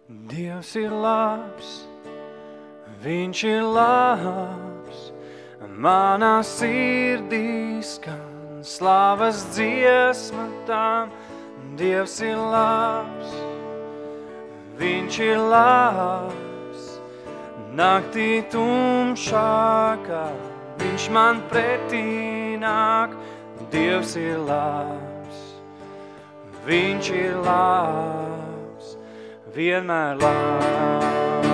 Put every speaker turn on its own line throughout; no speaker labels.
Dievs ir labs, viņš ir labs, manā sirdī skan slavas dziesma tam. Dievs ir labs, viņš ir labs, naktī tumšākā, viņš man pretī nāk. Dievs ir labs, viņš ir labs, vienmēr labs.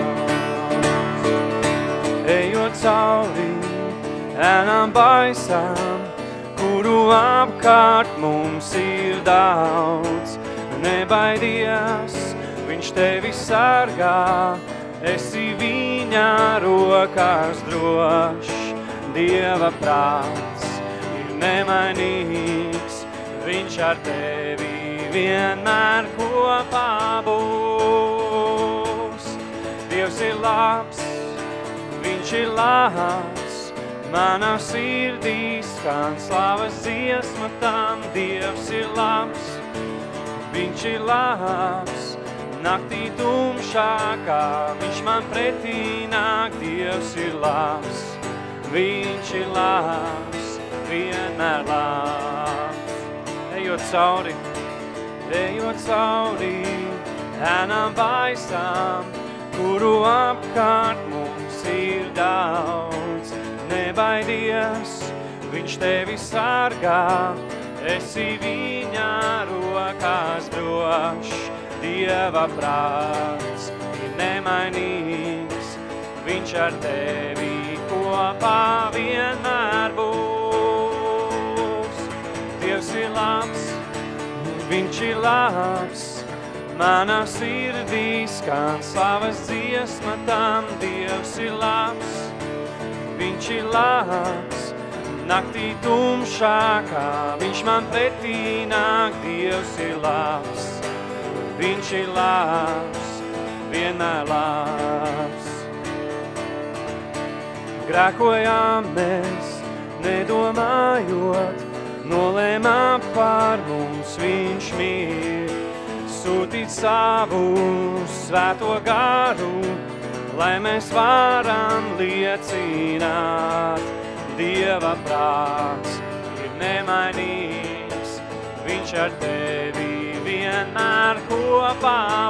Ejot cauri ēnām baisām, kuru apkārt mums ir daudz, nebaidies, viņš tevi sargā, esi viņa rokās drošs. Dieva prāts ir nemainīgs, viņš ar tevi vienmēr kopā būs. Dievs ir labs, viņš ir labs, manā sirdī skan slavas dziesma tam. Dievs ir labs, viņš ir labs, naktī tumšākā, viņš man pretī nāk. Dievs ir labs, viņš ir labs, vienmēr labs. Ejot cauri ēnām baisām, kuru apkārt mums ir daudz, nebaidies, viņš tevi sargā, esi viņa rokās drošs. Dieva prāts ir nemainīgs, viņš ar tevi kopā vienmēr būs. Dievs ir labs, viņš ir labs, manā sirdī skan slavas dziesma tam. Dievs ir labs, viņš ir labs, naktī tumšākā, viņš man pretī nāk. Dievs ir labs, viņš ir labs, vienmēr labs. Grēkojām mēs, nedomājot, nolēmām par mums viņš mir. Sūtīt savu svēto garu, lai mēs varam liecināt. Dieva prāts ir nemainīgs, viņš ar tevi vienmēr kopā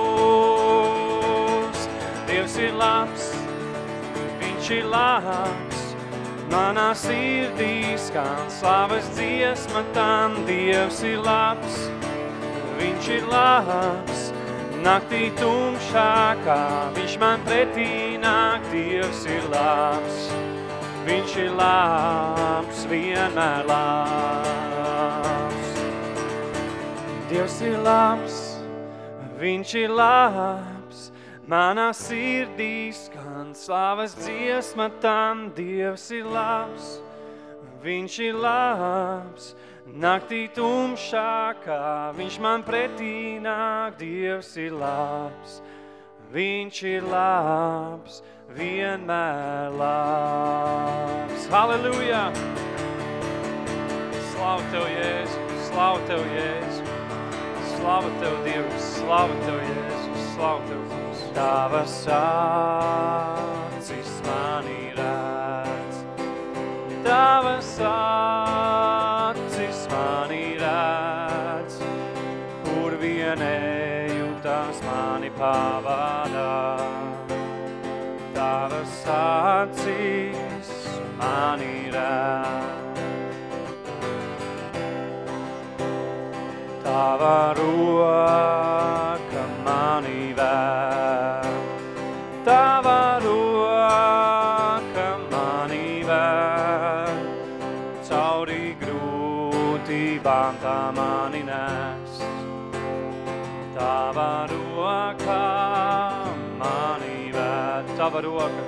būs. Dievs ir labs, viņš ir labs, manā sirdī skan slavas dziesma tam. Dievs ir labs, viņš ir labs, naktī tumšākā, viņš man pretī nāk. Dievs ir labs, viņš ir labs, vienmēr labs. Dievs ir labs, viņš ir labs, manā sirdī skan slavas dziesma tam. Dievs ir labs, viņš ir labs, naktī tumšākā, viņš man pretī nāk. Dievs ir labs, viņš ir labs, vienmēr labs. Halleluja! Slavu tev, Jēzu, slavu tev, Jēzu. Slavu tev, Dievs, slavu tev, Jēzus, slavu tev, Kungs. Tavas acis mani redz, tavas acis mani redz, kur vien eju, tās mani pavadā. Tavas acis mani redz. Tava roka mani ved, tava roka mani ved, cauri grūtībām tā mani nes. Tava roka mani ved, tava roka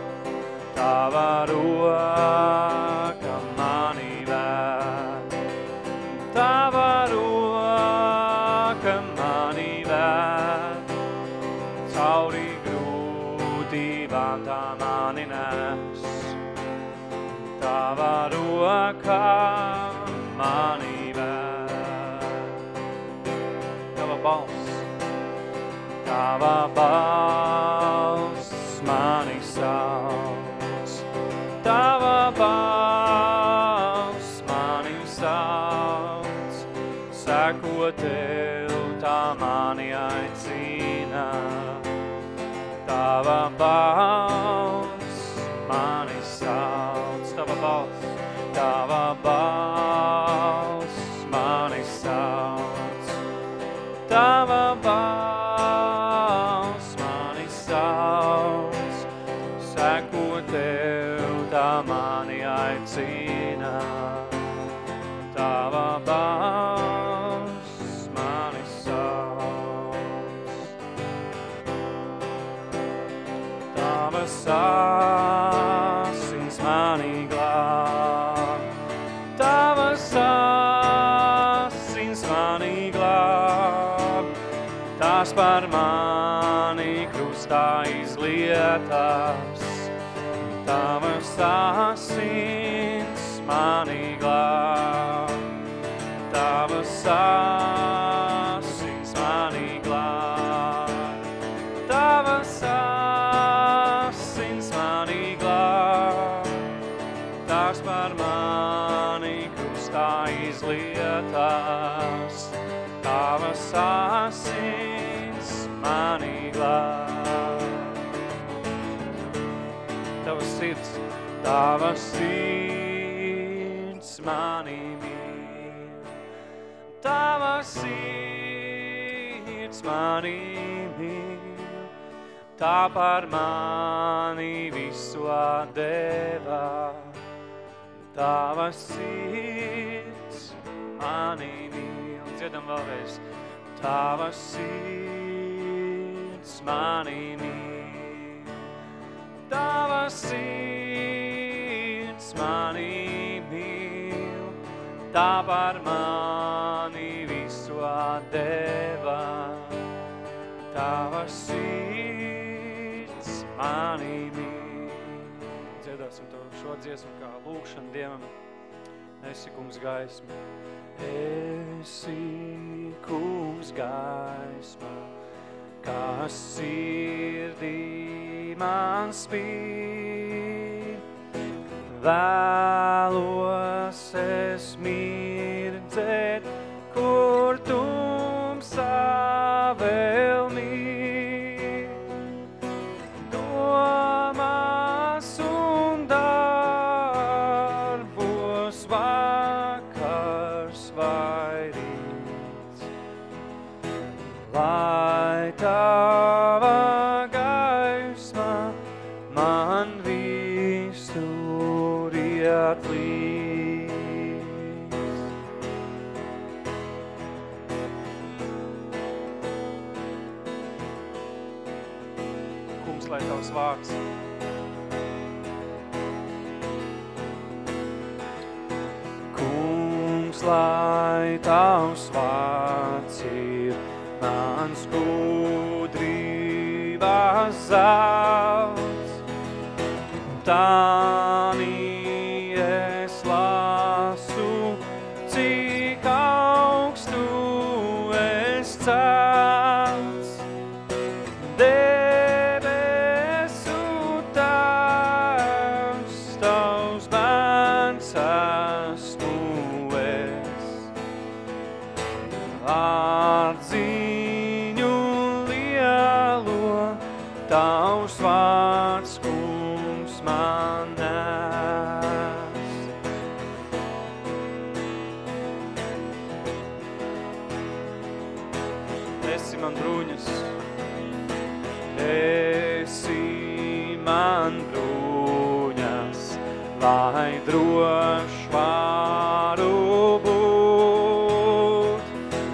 mani ved, tava roka mani ved, cauri grūtībām tā mani nes. Tava roka mani ved. Tava balss, tā Tava balss mani sauc, Tava balss mani sauc, seko tev, tā mani aicina. Tava balss mani sauc, Tava balss mani sauc, Tava balss mani sauc, seko tev, tā mani aicina. Tava balss mani sauc, Tavas asins mani glāb, Tavas asins mani glāb, tās par mani krustā izlietās. Tavas asins mani glāb, Tavas asins mani glāb, Tavas asins mani glāb, tās par mani krustā izlietās. Tavas asins mani glāb. Tavas sirds mani mīl, Tavas sirds mani mīl, tā par mani visu atdevā. Tavas sirds mani mīl. Dziedam vēlreiz. Tavas sirds mani mīl, Tavas sirds mani mīl, tā par mani visu atdevā. Tavas sirds mani mīl. Dziedāsim to šo dziesmu kā lūkšanu Dievam. Esi, kungs, gaisma. Esi, kungs, gaisma, kas sirdī man spīd. Vēlos es mirdzēt, kur tumsā vēl mīt. Domās un darbos vakars vai rīts. Lai tava gaisma man visur iet līdz. Kungs, lai tavs vārds Kungs, lai tavs vārds ir mans gudrības zelts. Tānī es lasu, cik augstu es celts. Debesu Tēvs, tavs bērns esmu es. Atziņu lielo, tavs vārds, kungs, man nes. Esi man bruņas, esi man bruņas, lai drošs varu būt.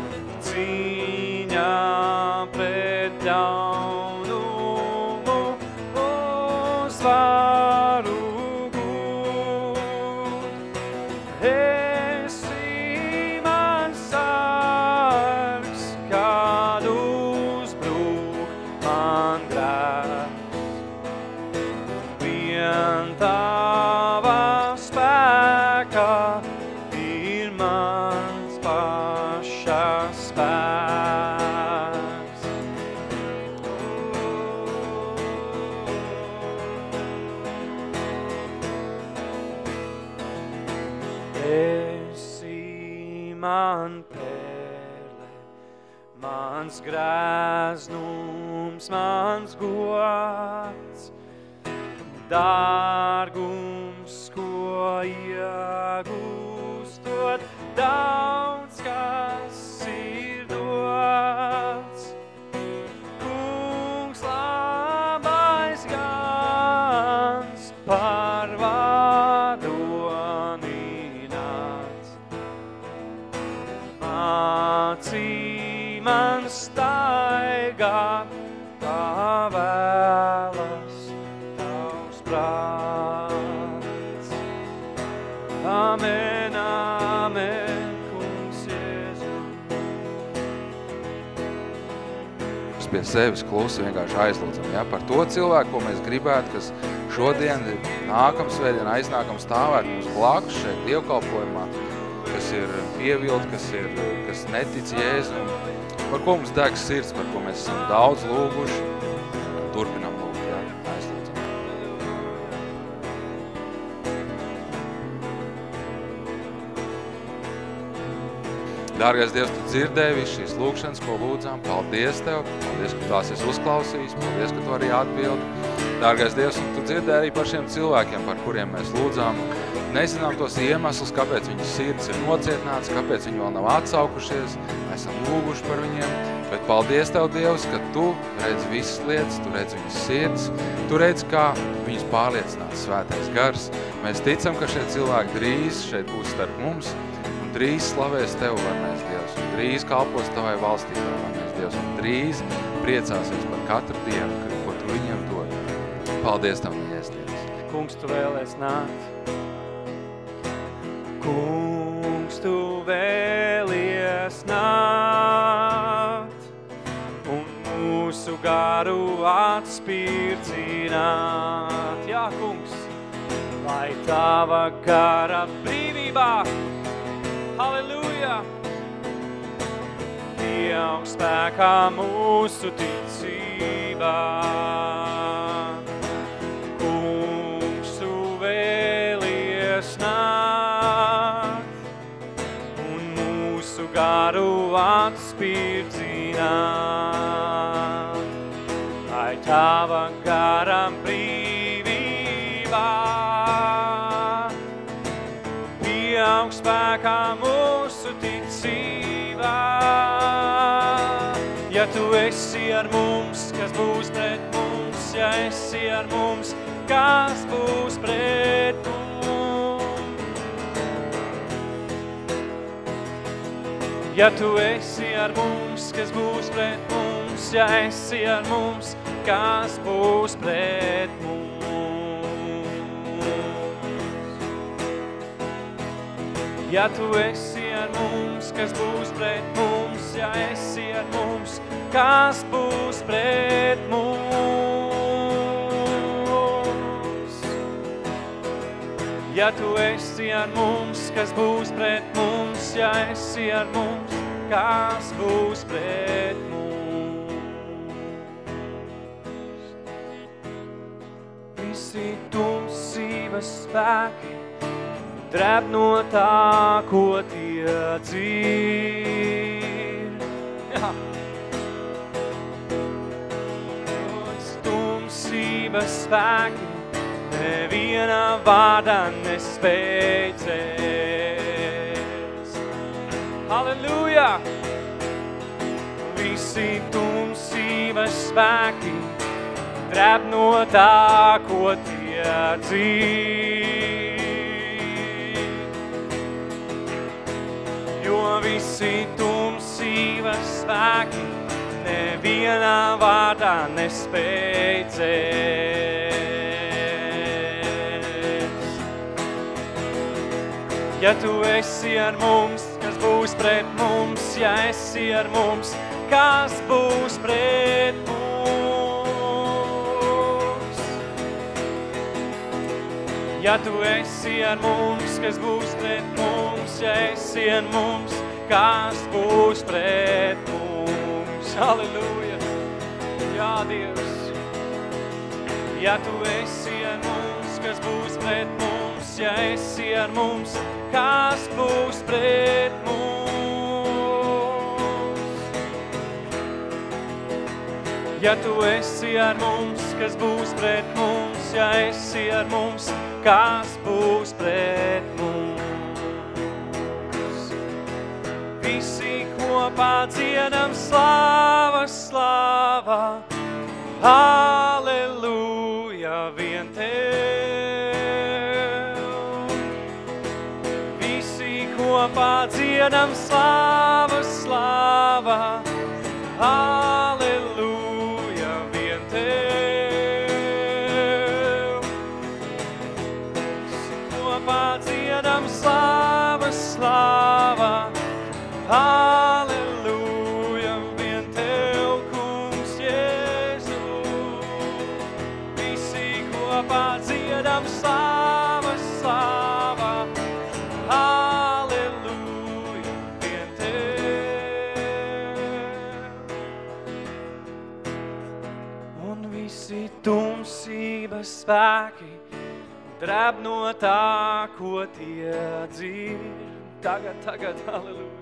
Cīņā pret ļaunumu uzvaru gūt. Esi man sargs, kad uzbrūk man grēks. Vien tava spēka man pērle, mans greznums, mans gods, dārgums, ko iegūstot, daudz kas ir dots. Kungs labais gans par vadoni nāc. Mācī man staigāt, kā vēlas tavs prāts. Amen, amen, kungs Jēzu.
Pie sevis klusi vienkārši aizlūdzam, ja, par to cilvēku, ko mēs gribētu, kas šodien, nākam svētdien, aiznākam stāvēt mums blakus šeit dievkalpojumā, kas ir pievilti, kas netic Jēzum, par ko mums deg sirds, par ko mēs esam daudz lūguši, turpinam lūgt, ja, aizlūdzam. Dārgais Dievs, tu dzirdēji visu šīs lūkšanas, ko lūdzām. Paldies Tev, paldies, ka tās esi uzklausījis, paldies, ka tu arī atbildi. Dārgais Dievs, un tu dzirdēji arī par šiem cilvēkiem, par kuriem mēs lūdzām. Nezinām tos iemeslus, kāpēc viņas sirds ir nocietināts, kāpēc viņi vēl nav atsaukušies, esam lūguši par viņiem. Bet paldies Tev, Dievs, ka tu redzi visas lietas, tu redzi viņas sirds, tu redzi, kā viņas pārliecinās svētais gars. Mēs ticam, ka šie cilvēki drīz šeit būs starp mums, drīz slavēs Tev, varmēs Dievs, un drīz kalpos Tavai valstībā, varmēs Dievs, un drīz priecāsies par katru dienu, ko Tu viņiem dod. Paldies Tev, mīļais Dievs.
Kungs, Tu vēlies nākt. Kungs, Tu vēlies nākt un mūsu garu atspirdzināt. Jā, Kungs, lai Tava gara brīvībā, halleluja, pieaug spēkā mūsu ticībā. Kungs, Tu vēlies nākt un mūsu garu atspirdzināt. Lai Tava gara brīvībā pieaug spēkā mūsu ticībā. Ja Tu esi ar mums, kas būs pret mums? Ja esi ar mums, kas būs pret mums? Ja Tu esi ar mums, kas būs pret mums? Ja esi ar mums, kas būs pret mums? Ja Tu esi ar mums, kas būs pret mums? Ja esi ar mums, kas būs pret mums? Ja Tu esi ar mums, kas būs pret mums? Ja esi ar mums, kas būs pret mums? Visi tumsības spēki drēb no tā, ko tie dzir. Jā. Tumsības spēki neviena vārdā nespēcēs. Halleluja! Visi tumsības spēki drēb no tā, ko tie dzir. Jo visi tumsības spēki nevienā vārdā nespēcēs. Ja Tu esi ar mums, kas būs pret mums? Ja esi ar mums, kas būs pret mums? Ja Tu esi ar mums, kas būs pret mums? Ja esi ar mums, kas būs pret mums? Halleluja! Jā, Dievs! Ja Tu esi ar mums, kas būs pret mums? Ja esi ar mums, kas būs pret mums? Ja tu esi ar mums, kas būs pret mums? Ja esi ar mums, kas būs pret mums? Visi kopā dziedam slāva, slāva, halleluja vien Tev. Visi kopā dziedam slāva, slāva, halleluja vien Tev. Visi kopā dziedam slāva, slāva, halleluja vien Tev, kungs Jēzu. Visi kopā dziedam slāva, slāva, halleluja vien Tev. Un visi tumsības spēki drēb no tā, ko tie dzird. Tagad, halleluja.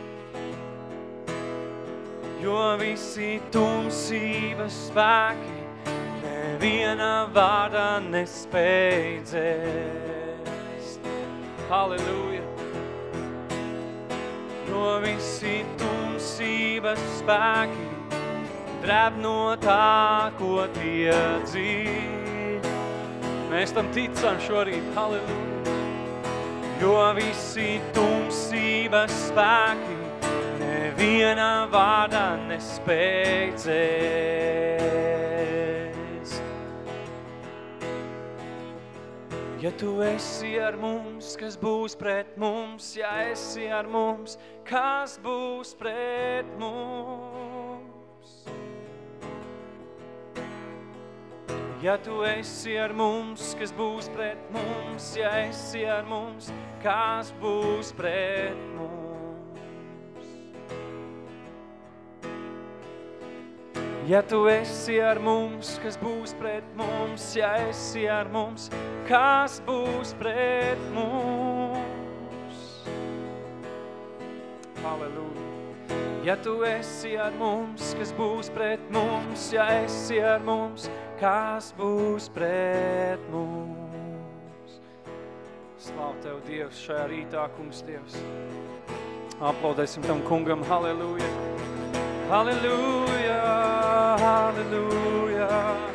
Jo visi tumsības spēki neviena vārdā nespēj dzēst. Halleluja. Jo visi tumsības spēki drēb no tā, ko tie dzird. Mēs tam ticam šorīt, halleluja. Jo visi tumsības spēki neviena vārdā nespēj dzēst. Ja tu esi ar mums, kas būs pret mums? Ja esi ar mums, kas būs pret mums? Ja tu esi ar mums, kas būs pret mums? Ja esi ar mums, kas būs pret mums? Ja tu esi ar mums, kas būs pret mums? Ja esi ar mums, kas būs pret mums? Halleluja. Ja tu esi ar mums, kas būs pret mums? Ja esi ar mums, kas būs pret mums? Slāv Tev, Dievs, šajā rītā, kungs, Dievs. Aplaudēsim tam kungam, halleluja. Halleluja, halleluja.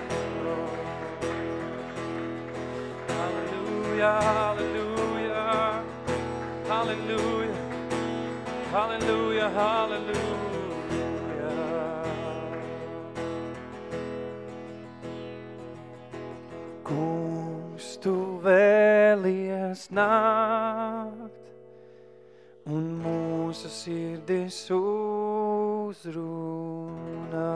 Halleluja, halleluja. Halleluja, halleluja, halleluja. Kungs, Tu vēlies nākt un mūsu sirdis uzrunā.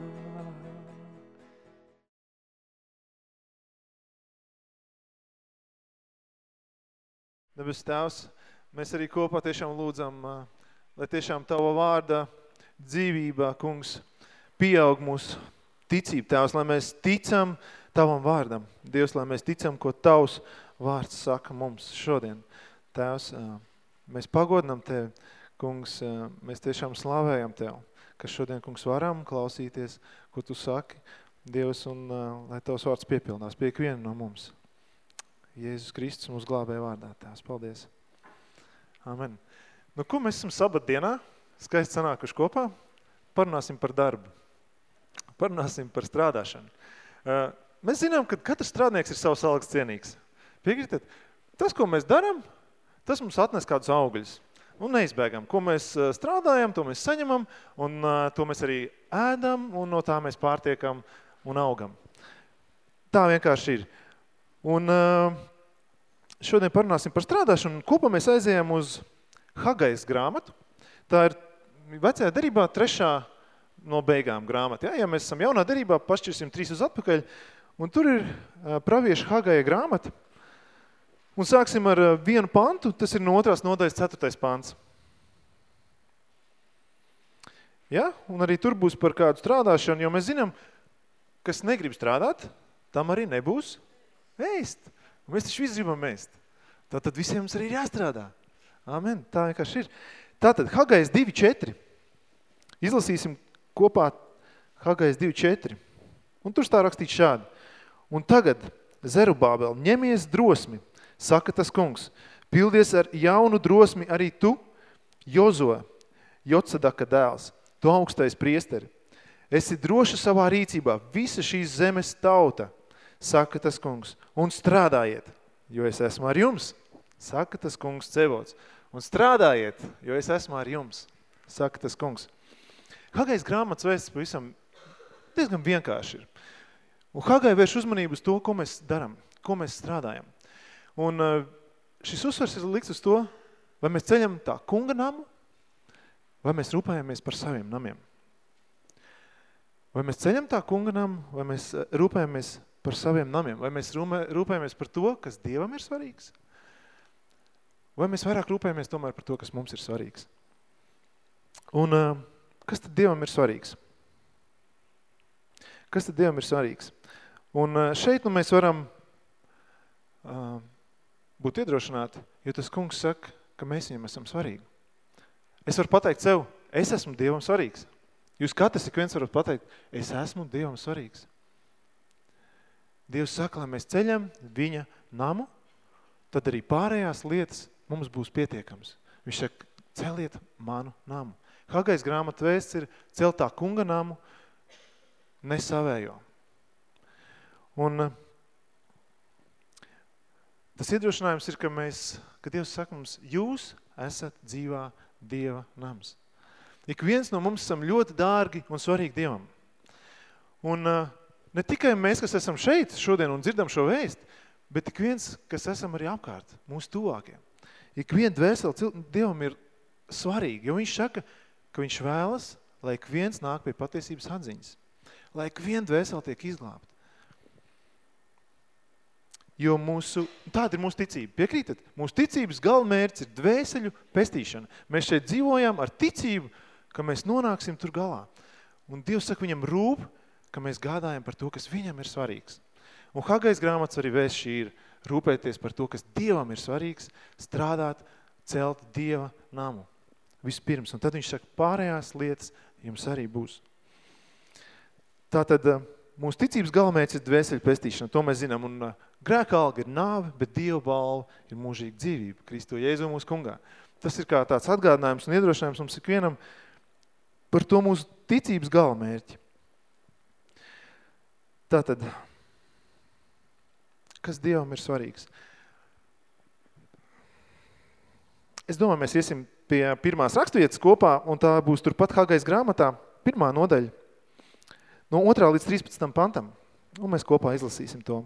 Debes Tēvs, mēs arī kopā tiešām lūdzam, lai tiešām Tava vārda dzīvībā, kungs, pieaug mūsu ticība, Tēvs, lai mēs ticam Tavam vārdam. Dievs, lai mēs ticam, ko Tavs vārds saka mums šodien. Tēvs, mēs pagodinam Tevi, kungs, mēs tiešām slavējam Tev, ka šodien, kungs, varam klausīties, ko Tu saki, Dievs, un lai Tavs vārds piepildās pie ikviena no mums. Jēzus Kristus mūs glābēja vārdā, Tēvs, paldies. Amen. Nu, ko mēs esam sabatdienā, skaisti sanākuši kopā? Parunāsim par darbu. Parunāsim par strādāšanu. Mēs zinām, ka katrs strādnieks ir savs algas cienīgs. Piekritat? Tas, ko mēs darām, tas mums atnes kādus augļus. Un neizbēgam. Ko mēs strādājam, to mēs saņemam, un to mēs arī ēdam, un no tā mēs pārtiekam un augam. Tā vienkārši ir. Un šodien parunāsim par strādāšanu. Kopā mēs aizējām uz Hagajas grāmatu. Tā ir vecajā derībā 3. no beigām grāmata. Ja mēs esam jaunā derībā, pašķirsim 3 uz atpakaļ. Un tur ir pravieša Hagaja grāmata. Un sāksim ar 1 pantu, tas ir no 2. nodaļas 4. pants. Ja? Un arī tur būs par kādu strādāšanu, jo mēs zinām, kas negrib strādāt, tam arī nebūs ēst. Un mēs taču visi gribam ēst. Tātad visiem mums arī ir jāstrādā. Amen, tā vienkārši ir. Tātad Hagajas 2.4. Izlasīsim kopā Hagais 2.4. Un tur tā rakstīts šādi. Un tagad, Zerubābel, ņemies drosmi, saka tas kungs, pildies ar jaunu drosmi arī tu, Jozo, Jocadaka dēls, tu augstais priesteri. Esi droši savā rīcībā, visa šīs zemes tauta, saka tas kungs, un strādājiet, jo es esmu ar jums, saka tas kungs Cevots. Un strādājiet, jo es esmu ar jums, saka tas kungs. Hagais grāmatas vēsts pavisam diezgan vienkārši ir. Un Hagai vērš uzmanību uz to, ko mēs daram, ko mēs strādājam. Un šis uzsvars ir likts uz to, vai mēs ceļam tā kunga namu, vai mēs rūpējamies par saviem namiem. Vai mēs ceļam tā kunga namu, vai mēs rūpējamies par saviem namiem, vai mēs rūpējamies par to, kas Dievam ir svarīgs, vai mēs vairāk rūpējamies tomēr par to, kas mums ir svarīgs. Un kas tad Dievam ir svarīgs? Kas tad Dievam ir svarīgs? Un šeit mēs varam būt iedrošināti, jo tas kungs saka, ka mēs viņam esam svarīgi. Es varu pateikt sev, es esmu Dievam svarīgs. Jūs katrs ik viens varat pateikt, es esmu Dievam svarīgs. Dievs saka, lai mēs ceļam viņa namu, tad arī pārējās lietas mums būs pietiekams. Viņš saka, celiet manu namu. Hagais grāmata vēsts ir celt tā kunga namu, ne savējo. Un tas iedrošinājums ir, ka Dievs saka mums, jūs esat dzīvā Dieva nams. Ik viens no mums esam ļoti dārgi un svarīgi Dievam. Un ne tikai mēs, kas esam šeit šodien un dzirdam šo vēstu, bet ik viens, kas esam arī apkārt, mūsu tuvākie. Ik vien dvēseli Dievam ir svarīgi, jo viņš saka, ka viņš vēlas, lai ik viens nāk pie patiesības atziņas. Lai ik vien dvēseli tiek izglābt. Jo tāda ir mūsu ticība. Piekrītat? Mūsu ticības galvenmērķis ir dvēseļu pestīšana. Mēs šeit dzīvojam ar ticību, ka mēs nonāksim tur galā. Un Dievs saka, viņam rūp, ka mēs gādājam par to, kas viņam ir svarīgs. Un Hagais grāmatas arī vēsts šī ir rūpēties par to, kas Dievam ir svarīgs, strādāt, celt Dieva namu. Vispirms. Un tad viņš saka, pārējās lietas jums arī būs. Tātad mūsu ticības galvenmērķis ir dvēseļu pestīšana. To mēs zinām. Un grēka alga ir nāve, bet Dieva balva ir mūžīga dzīvība. Kristo Jēzu mūsu kungā. Tas ir kā tāds atgādinājums un iedrošinājums mums ikvienam par to mūsu ticības galvenmērķi. Tātad, kas Dievam ir svarīgs? Es domāju, mēs iesim pie pirmās raksturvietas kopā, un tā būs turpat Hagais grāmatā, 1. nodaļa, no 2. līdz 13. pantam. Un mēs kopā izlasīsim to.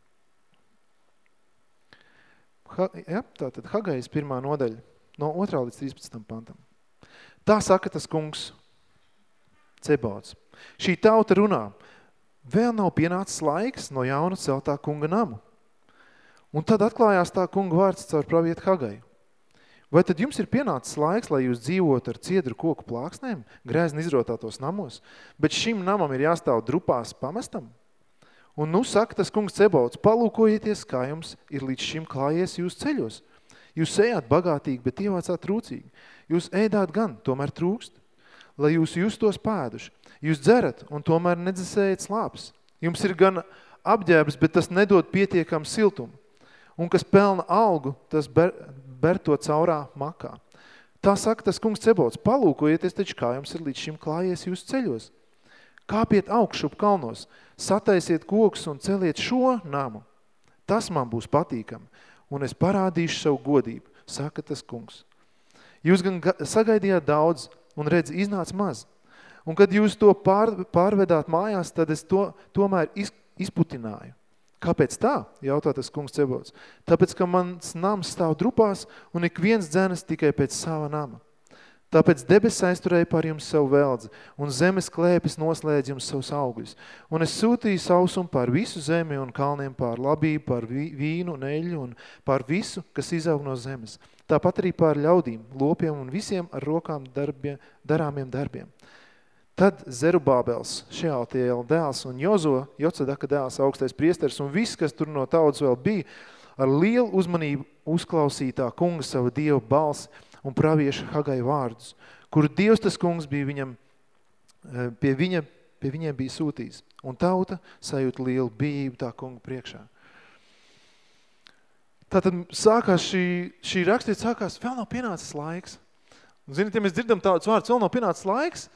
Tātad Hagais 1. nodaļa, no 2. līdz 13. pantam. Tā saka tas kungs Cebauts. Šī tauta runā, vēl nav pienācis laiks no jauna celtā kunga namu. Un tad atklājās tā kunga vārds caur pravietu Hagaju. Vai tad jums ir pienācis laiks, lai jūs dzīvot ar ciedru koku plāksnēm, grēzni izrotātos namos, bet šim namam ir jāstāv drupās pamestam? Un nu saka tas kungs Cebauts, palūkojieties, kā jums ir līdz šim klājies jūs ceļos. Jūs ejāt bagātīgi, bet ievācāt trūcīgi. Jūs ēdāt gan, tomēr trūkst, lai jūs justos pēduši. Jūs dzerat un tomēr nedzesējat slāpes. Jums ir gan apģērbs, bet tas nedod pietiekam siltumu. Un kas pelna algu, tas ber to caurā makā. Tā saka tas kungs Cebauts, palūkojieties taču, kā jums ir līdz šim klājies jūsu ceļos. Kāpiet augšup kalnos, sataisiet kokus un celiet šo namu. Tas man būs patīkami, un es parādīšu savu godību, saka tas kungs. Jūs gan sagaidījāt daudz, un redz, iznāca maz. Un kad jūs to pārvedāt mājās, tad es to tomēr izputināju. Kāpēc tā? Jautā tas kungs Cebauts. Tāpēc, ka mans nams stāv drupās, un ik viens dzenas tikai pēc sava nama. Tāpēc debes aizturēja par jums savu veldzi, un zemes klēpis noslēdz jums savus augļus. Un es sūtīju sausumu pār visu zemi un kalniem, pār labību, pār vīnu un eļļu un pār visu, kas izaug no zemes. Tāpat arī pār ļaudīm, lopiem un visiem ar rokām darāmiem darbiem. Tad Zerubābels, Šealtiela dēls un Jozo, Jocadaka dēls, augstais priesteris un viss, kas tur no tautas vēl bija, ar lielu uzmanību uzklausītā kunga sava Dieva balsi un pravieša Hagai vārdus, kuru Dievs tas kungs bija pie viņa pie viņiem bija sūtījis, un tauta sajūt lielu bijību tā kunga priekšā. Tātad sākās šī rakstīt sākās, vēl nav pienācis laiks. Un, ziniet, ja mēs dzirdam tādus vārdus, vēl nav pienācis laiks,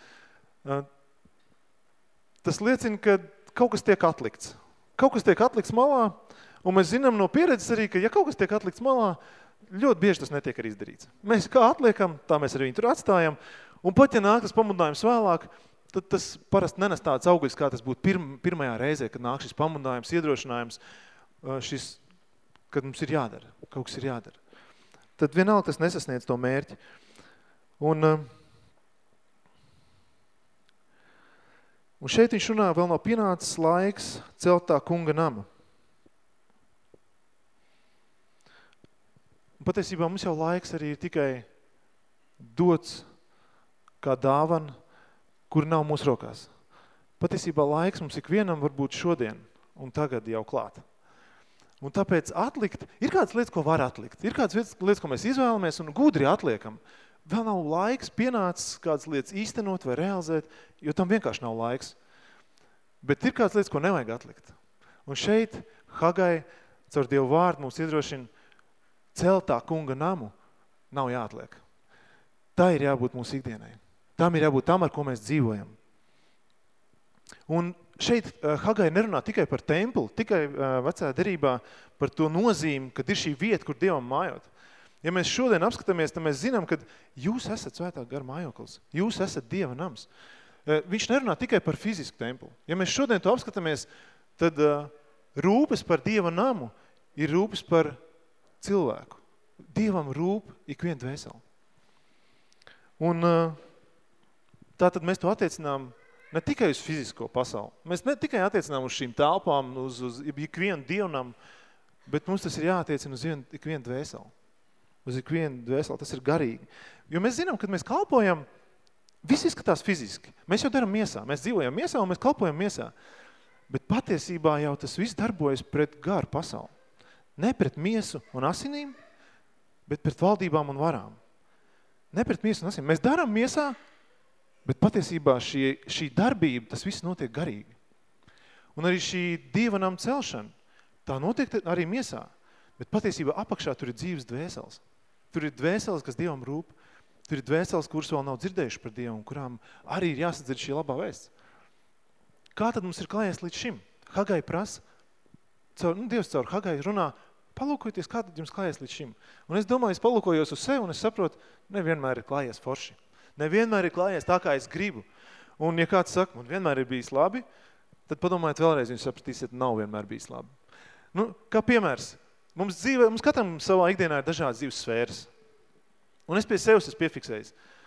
tas liecina, ka kaut kas tiek atlikts. Kaut kas tiek atlikts malā, un mēs zinām no pieredzes arī, ka ja kaut kas tiek atlikts malā, ļoti bieži tas netiek arī izdarīts. Mēs kā atliekam, tā mēs arī viņu tur atstājam, un pat ja nāk tas pamudinājums vēlāk, tad tas parasti nenes tāds augļus, kā tas būtu pirmajā reizē, kad nāk šis pamudinājums, iedrošinājums, kad mums ir jādara, kaut kas ir jādara. Tad vienalga tas nesasniedz to mērķi. Un šeit viņš runā, vēl nav pienācis laiks celt tā kunga nama. Un patiesībā mums jau laiks arī ir tikai dots kā dāvana, kur nav mūsu rokās. Patiesībā laiks mums ikvienam var būt šodien un tagad jau klāt. Un tāpēc atlikt, ir kādas lietas, ko var atlikt. Ir kādas lietas, ko mēs izvēlamies un gudri atliekam. Vēl nav laiks pienācis kādas lietas īstenot vai realizēt, jo tam vienkārši nav laiks. Bet ir kādas lietas, ko nevajag atlikt. Un šeit Hagai caur Dievu vārdu mums iedrošina celt tā kunga namu, nav jāatliek. Tā ir jābūt mūsu ikdienai. Tam ir jābūt tam, ar ko mēs dzīvojam. Un šeit Hagai nerunā tikai par templi, tikai vecajā derībā par to nozīmi, kad ir šī vieta, kur Dievam mājot. Ja mēs šodien apskatāmies, tad mēs zinām, ka jūs esat svētā gara mājoklis. Jūs esat Dieva nams. Viņš nerunā tikai par fizisku templi. Ja mēs šodien to apskatāmies, tad rūpes par Dieva namu ir rūpes par cilvēku. Dievam rūp ikvien dvēseli. Un tātad mēs to attiecinām ne tikai uz fizisko pasauli. Mēs ne tikai attiecinām uz šīm telpām, uz ikvienu dievnam, bet mums tas ir jāattiecina uz ikvienu dvēseli. Uz ikvienu dvēseli, tas ir garīgi. Jo mēs zinām, kad mēs kalpojam, viss izskatās fiziski. Mēs jau daram miesā. Mēs dzīvojam miesā un mēs kalpojam miesā. Bet patiesībā jau tas viss darbojas pret garu pasauli. Ne pret miesu un asinīm, bet pret valdībām un varām. Ne pret miesu un asinīm. Mēs daram miesā, bet patiesībā šī darbība, tas viss notiek garīgi. Un arī šī Dieva nama celšana, tā notiek arī miesā. Bet patiesībā apakšā tur ir dzīves dvēseles. Tur ir dvēseles, kas Dievam rūp. Tur ir dvēseles, kuras vēl nav dzirdējuši par Dievu, un kurām arī ir jāsadzird šī labā vēsts. Kā tad mums ir klājies līdz šim? Hagai prasa, Dievs caur Hagai runā, palūkojieties, kā tad jums klājies līdz šim. Un es domāju, es palūkojos uz sevi, un es saprotu, nevienmēr ir klājies forši. Nevienmēr ir klājies tā, kā es gribu. Un ja kāds saka, man vienmēr ir bijis labi, tad padomājiet vēlreiz, jūs sapratīsiet, nav vienmēr bijis labi. Nu, kā piemērs, mums katram savā ikdienā ir dažādas dzīves sfēras. Un es pie sevis esmu piefiksējis.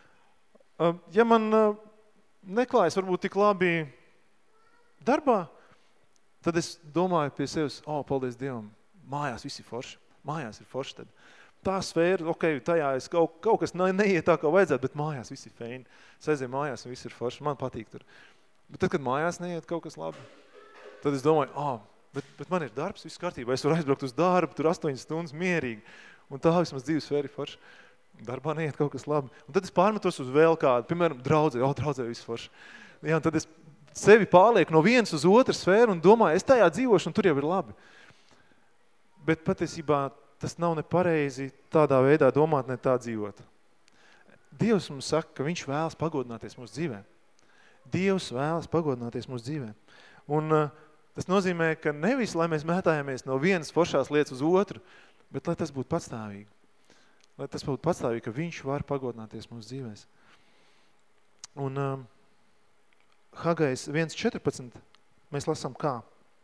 Ja man neklājas varbūt tik labi darbā, tad es domāju pie sevis, paldies Dievam, mājās viss ir forši. Mājās ir forši tad. Tā sfēra, tajā es kaut kas neiet tā, kā vajadzētu, bet mājās viss ir feini. Es aizēju mājās un viss ir forši, man patīk tur. Bet tad, kad mājās neiet kaut kas labi, tad es domāju, bet man ir darbs, viss kārtībā. Es varu aizbraukt uz darbu, tur 8 stundas mierīgi. Un tā vismaz dzīves sfēra ir forši. Darbā neiet kaut kas labi. Un tad es pārmetos uz vēl kādu, piemēram, draudzē viss forši. Jā, un tad es sevi pārlieku no vienas uz otru sfēru un domāju, es tajā dzīvošu un tur jau ir labi. Bet patiesībā tas nav nepareizi tādā veidā domāt, ne tā dzīvot. Dievs mums saka, ka viņš vēlas pagodināties mūsu dzīvē. Dievs vēlas pagodināties mūsu dzīvē. Un tas nozīmē, ka nevis, lai mēs mētājamies no vienas foršās lietas uz otru, bet lai tas būtu patstāvīgi. Lai tas būtu patstāvīgi, ka viņš var pagodināties mūsu dzīvēs. Un Hagais 1.14 mēs lasām kā.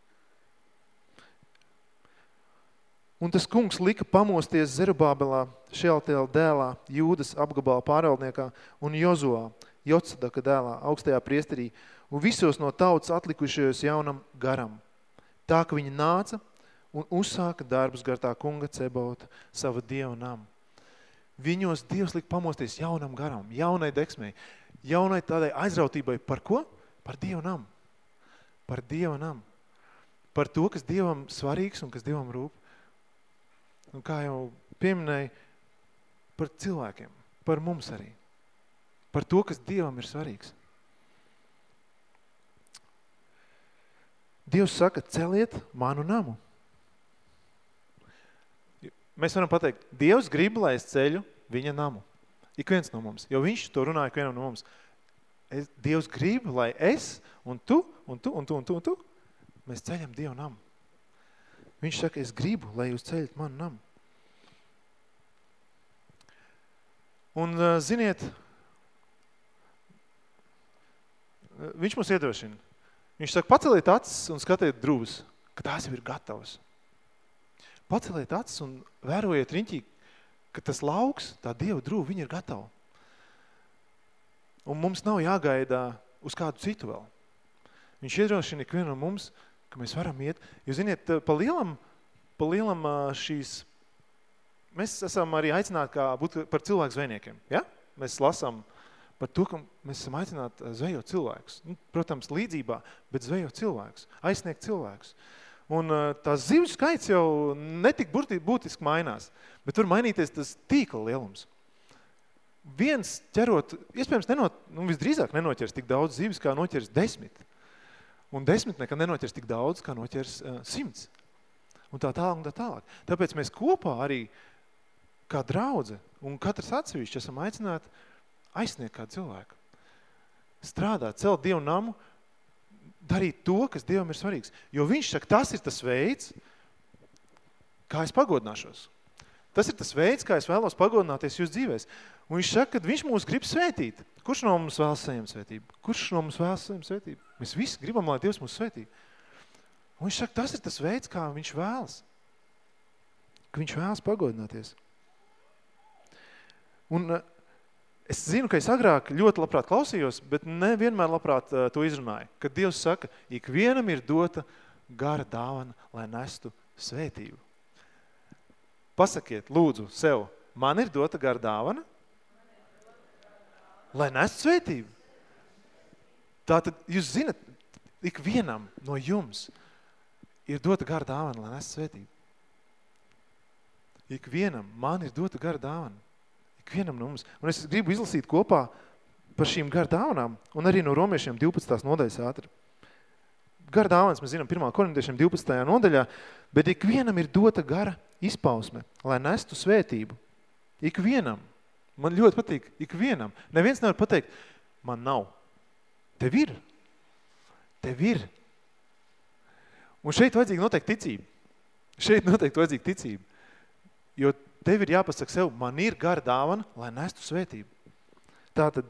Un tas kungs lika pamosties Zerubābelā, Šealtiela dēlā, Jūdas apgabala pārvaldniekā un Jozuā, Jotsadaka dēlā, augstajā priesterī, un visos no tautas atlikušajos jaunam garam. Tā, ka viņi nāca un uzsāka darbus gar tā kunga Cebauta, sava Dieva namu. Viņos Dievs lika pamosties jaunam garam, jaunai deksmei, jaunai tādai aizrautībai. Par ko? Par Dieva namu. Par Dieva namu. Par to, kas Dievam svarīgs un kas Dievam rūp. Un kā jau pieminēju, par cilvēkiem, par mums arī. Par to, kas Dievam ir svarīgs. Dievs saka, celiet manu namu. Mēs varam pateikt, Dievs grib, lai es ceļu viņa namu. Ik viens no mums, jo viņš to runāja ikvienam no mums. Dievs grib, lai es un tu, mēs ceļam Dievu namu. Viņš saka, es gribu, lai jūs ceļat manu namu. Un ziniet, viņš mums iedrošina. Viņš saka, paceliet acis un skatiet drūvas, ka tās jau ir gatavas. Paceliet acis un vērojiet riņķī, ka tas lauks, tā Dieva drūva, viņa ir gatava. Un mums nav jāgaida uz kādu citu vēl. Viņš iedrošina ikvienu no mums, ka mēs varam iet. Jūs ziniet, pa lielam šīs, mēs esam arī aicināti kā būt par cilvēku zvejniekiem. Ja? Mēs lasām par to, ka mēs esam aicināti zvejot cilvēkus. Protams, līdzībā, bet zvejot cilvēkus, aizsniegt cilvēkus. Un tās zivju skaits jau netik būtiski mainās, bet var mainīties tas tīkla lielums. Viens ķerot, iespējams, visdrīzāk nenoķers tik daudz zivis, kā noķers 10. Un 10 nekad nenoķers tik daudz, kā noķers 100. Un tā tālāk. Tāpēc mēs kopā arī kā draudze un katrs atsevišķi esam aicināti aizsniegt kādu cilvēku. Strādāt, celt Dievu namu, darīt to, kas Dievam ir svarīgs. Jo viņš saka, tas ir tas veids, kā es pagodināšos. Tas ir tas veids, kā es vēlos pagodināties jūs dzīvēs. Un viņš saka, ka viņš mūs grib svētīt. Kurš no mums vēlas saņemt svētību? Kurš no mums vēlas saņemt svētību? Mēs visi gribam, lai Dievs mūs svētī. Un viņš saka, tas ir tas veids, kā viņš vēlas. Ka viņš vēlas pagodināties. Un es zinu, ka es agrāk ļoti labprāt klausījos, bet nevienmēr labprāt to izrunāju. Kad Dievs saka, ikvienam ir dota gara dāvana, lai nestu svētību. Pasakiet, lūdzu, sev, man ir dota gara dāvana, lai nestu svētību. Tātad, jūs zinat, ikvienam no jums ir dota gara dāvana, lai nestu svētību. Ikvienam man ir dota gara dāvana. Ikvienam no mums. Un es gribu izlasīt kopā par šīm gara dāvanām un arī no Romiešiem 12. nodaļas ātri. Gara dāvanas mēs zinām 1. Korintiešiem 12. nodaļā, bet ikvienam ir dota gara izpausme, lai nestu svētību. Ikvienam. Man ļoti patīk. Ikvienam. Neviens nevar pateikt, man nav. Tev ir. Tev ir. Un šeit vajadzīga noteikti ticība. Šeit noteikti vajadzīga ticība. Jo tev ir jāpasaka sev, man ir gara dāvana, lai nestu svētību. Tātad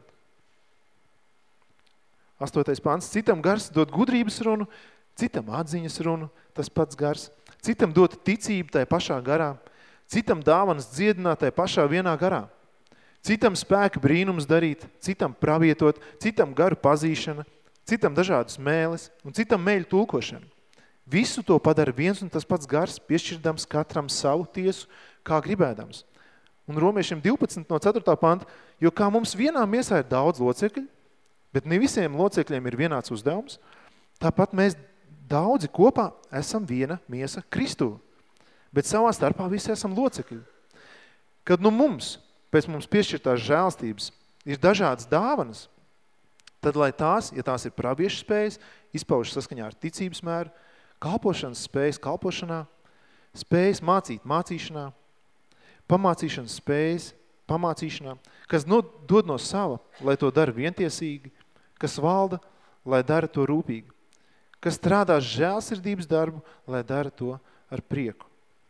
8. pants. Citam gars dod gudrības runu, citam atziņas runu, tas pats gars. Citam dot ticību tajā pašā garā, citam dāvanas dziedināt tajā pašā vienā garā. Citam spēka brīnums darīt, citam pravietot, citam garu pazīšana, citam dažādas mēles un citam mēļu tulkošana. Visu to padara viens un tas pats gars, piešķirdams katram savu tiesu, kā gribēdams. Un Romiešiem 12 no 4. panta, jo kā mums vienā miesā ir daudz locekļu, bet ne visiem locekļiem ir vienāds uzdevums, tāpat mēs daudzi kopā esam viena miesa Kristū, bet savā starpā visi esam locekļi. Kad nu mums, pēc mums piešķirtās žēlstības, ir dažādas dāvanas, tad lai tās, ja tās ir praviešu spējas, izpaužas saskaņā ar ticības mēru, kalpošanas spējas kalpošanā, spējas mācīt mācīšanā, pamācīšanas spējas pamācīšanā, kas dod no sava, lai to dara vientiesīgi, kas valda, lai dara to rūpīgi, kas strādā žēlsirdības darbu, lai dara to ar prieku.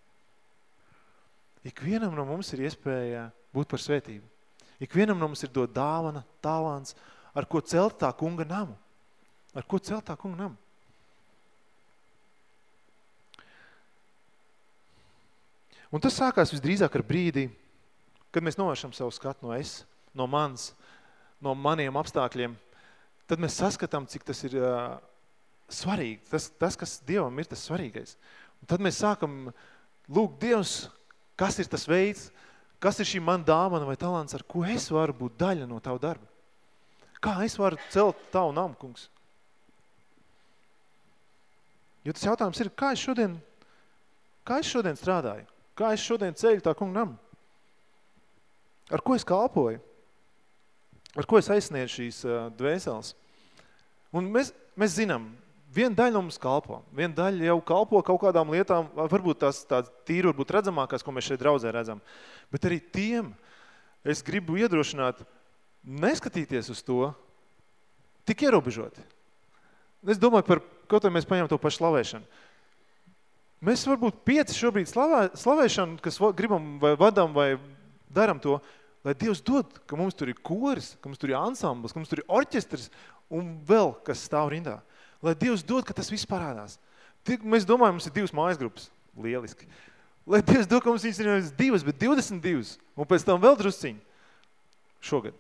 Ikvienam no mums ir iespēja būt par svētību. Ikvienam no mums ir dot dāvana, talants, ar ko celt tā kunga namu. Ar ko celt tā kunga namu. Un tas sākās visdrīzāk ar brīdī, kad mēs novēršam savu skatu no es, no mans, no maniem apstākļiem, tad mēs saskatām, cik tas ir svarīgi. Tas, kas Dievam ir tas svarīgais. Un tad mēs sākam lūgt Dievs, kas ir tas veids, kas ir šī man dāvana vai talants, ar ko es varu būt daļa no tavu darba. Kā es varu celt tavu namu, kungs? Jo tas jautājums ir, kā es šodien strādāju? Kā es šodien ceļu tā kunga namu? Ar ko es kalpoju? Ar ko es aizsniedzu šīs dvēseles? Un mēs zinām, viena daļa no mums kalpo. Viena daļa jau kalpo kaut kādām lietām, varbūt tās tādas tīri, varbūt redzamākās, ko mēs šeit draudzē redzam. Bet arī tiem es gribu iedrošināt neskatīties uz to tik ierobežoti. Es domāju par, kaut vai mēs paņemam to pašu slavēšanu. Mēs varbūt 5 šobrīd slavēšanu, kas gribam vai vadam vai daram to, lai Dievs dod, ka mums tur ir koris, ka mums tur ir ansambls, ka mums tur ir orķestris un vēl, kas stāv rindā. Lai Dievs dod, ka tas viss parādās. Mēs domājam, mums ir 2 mājas grupas. Lieliski. Lai Dievs dod, ka mums viņas ir nevis 2, bet 22. Un pēc tam vēl drusciņi. Šogad.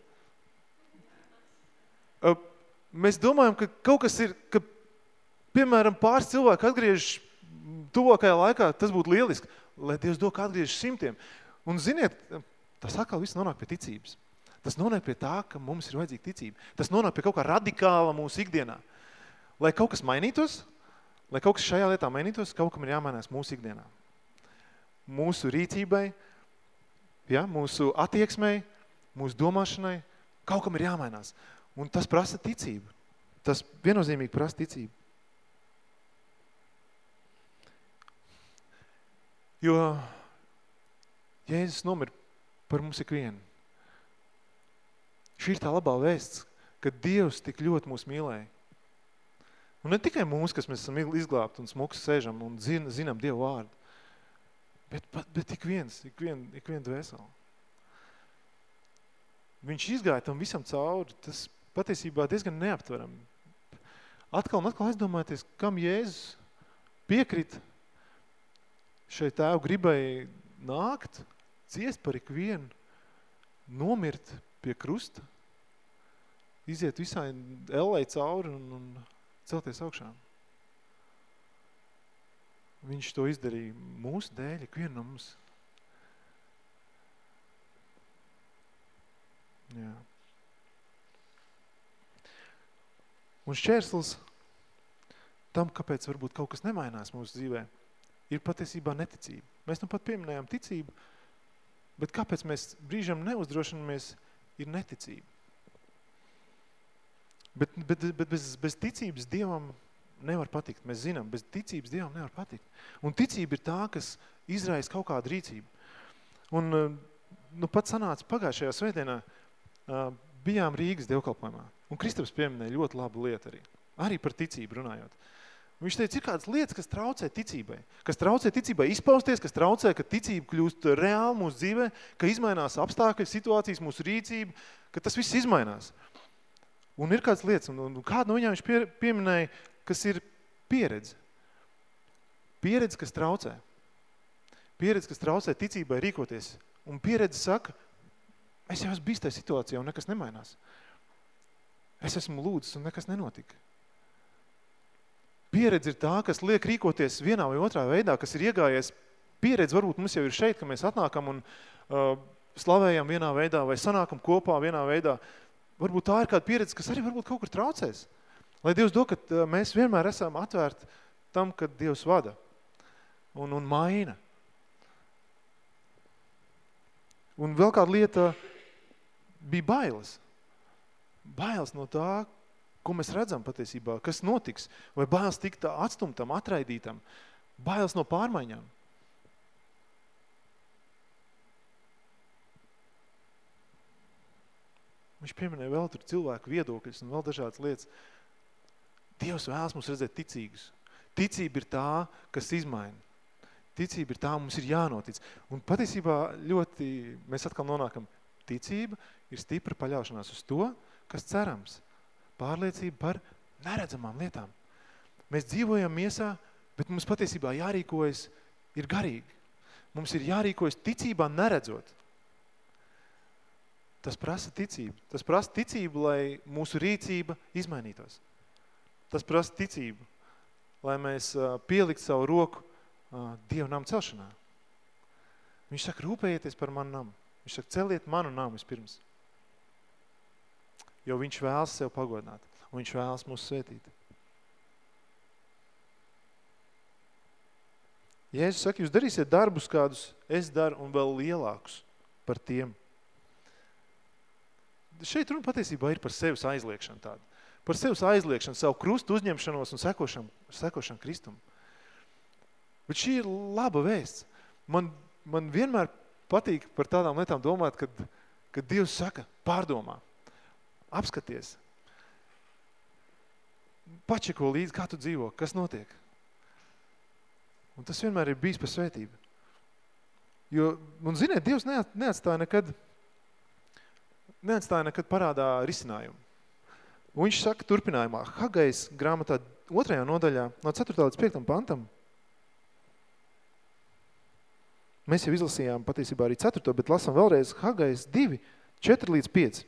Mēs domājam, ka kaut kas ir, ka, piemēram, pāris cilvēki atgriež tuvākajā laikā, tas būtu lieliski, lai Dievs dod, ka atgriež 100. Un ziniet, tas atkal viss nonāk pie ticības. Tas nonāk pie tā, ka mums ir vajadzīga ticība. Tas nonāk pie kaut kā radikāla mūsu ikdienā. Lai kaut kas mainītos, lai kaut kas šajā lietā mainītos, kaut kam ir jāmainās mūsu ikdienā. Mūsu rīcībai, ja, mūsu attieksmei, mūsu domāšanai, kaut kam ir jāmainās. Un tas prasa ticību. Tas viennozīmīgi prasa ticību. Jo Jēzus nomir par mums ikvienu. Šī ir tā labā vēsts, ka Dievs tik ļoti mūs mīlēja. Un ne tikai mūs, kas mēs esam izglābti un smuks sēžam un zinām Dievu vārdu, bet ik viena dvēseli. Viņš izgāja tam visam cauri, tas patiesībā diezgan neaptveram. Atkal un atkal aizdomāties, kam Jēzus piekrita šai tēvu gribai nākt, ciest par ikvienu, nomirt pie krusta, iziet visai ellai cauri un celties augšā. Viņš to izdarīja mūsu dēļ, ikvienu no mums. Jā. Un šķērslis tam, kāpēc varbūt kaut kas nemainās mūsu dzīvē, ir patiesībā neticība. Mēs nu pat pieminējām ticību, bet kāpēc mēs brīžam neuzdrošinamies, ir neticība. Bet bez ticības Dievam nevar patikt. Mēs zinām, bez ticības Dievam nevar patikt. Un ticība ir tā, kas izraisa kaut kādu rīcību. Un pat sanāca pagājušajā svētdienā, bijām Rīgas dievkalpojumā. Un Kristaps pieminēja ļoti labu lietu arī. Arī par ticību runājot. Viņš teica, ir kādas lietas, kas traucē ticībai. Kas traucē ticībai izpausties, kas traucē, ka ticība kļūst reāli mūsu dzīvē, ka izmainās apstākļi, situācijas, mūsu rīcība, ka tas viss izmainās. Un ir kādas lietas, un kādu no viņām viņš pieminēja, kas ir pieredze. Pieredze, kas traucē. Pieredze, kas traucē ticībai rīkoties. Un pieredze saka, es jau esmu bijis tajā situācijā un nekas nemainās. Es esmu lūdzis un nekas nenotika. Pieredze ir tā, kas liek rīkoties vienā vai otrā veidā, kas ir iegājies. Pieredze varbūt mums jau ir šeit, ka mēs atnākam un slavējam vienā veidā vai sanākam kopā vienā veidā. Varbūt tā ir kāda pieredze, kas arī varbūt kaut kur traucēs. Lai Dievs dod, ka mēs vienmēr esam atvērti tam, kad Dievs vada un maina. Un vēl kāda lieta bija bailes. Bailes no tā, ko mēs redzam patiesībā, kas notiks, vai bailes tikt atstumtam, atraidītam, bailes no pārmaiņām. Viņš pieminēja vēl tur cilvēku viedokļus un vēl dažādas lietas. Dievs vēlas mums redzēt ticīgus. Ticība ir tā, kas izmaina. Ticība ir tā, mums ir jānotic. Un patiesībā ļoti, mēs atkal nonākam, ticība ir stipra paļaušanās uz to, kas cerams. Pārliecība par neredzamām lietām. Mēs dzīvojam miesā, bet mums patiesībā jārīkojas ir garīgi. Mums ir jārīkojas ticībā neredzot. Tas prasa ticību. Tas prasa ticību, lai mūsu rīcība izmainītos. Tas prasa ticību, lai mēs pielikt savu roku Dieva namu celšanā. Viņš saka, rūpējieties par manu namu. Viņš saka, celiet manu namu vispirms. Jo viņš vēlas sev pagodināt, un viņš vēlas mūs svētīt. Jēzus saka, jūs darīsiet darbus, kādus es daru, un vēl lielākus par tiem. Šeit runa patiesībā ir par sevis aizliekšanu tādu. Par sevis aizliekšanu, savu krustu uzņemšanos un sekošanu Kristum. Bet šī ir laba vēsts. Man vienmēr patīk par tādām lietām domāt, kad Dievs saka, pārdomā, apskaties, pačeko līdzi, kā tu dzīvo, kas notiek. Un tas vienmēr ir bijis par svētību. Jo, un ziniet, Dievs neatstāja nekad parādā risinājumu. Un viņš saka turpinājumā, Hagais grāmatā 2. nodaļā, no 4. līdz 5. pantam. Mēs jau izlasījām patiesībā arī 4. bet lasām vēlreiz Hagais 2, 4 līdz 5.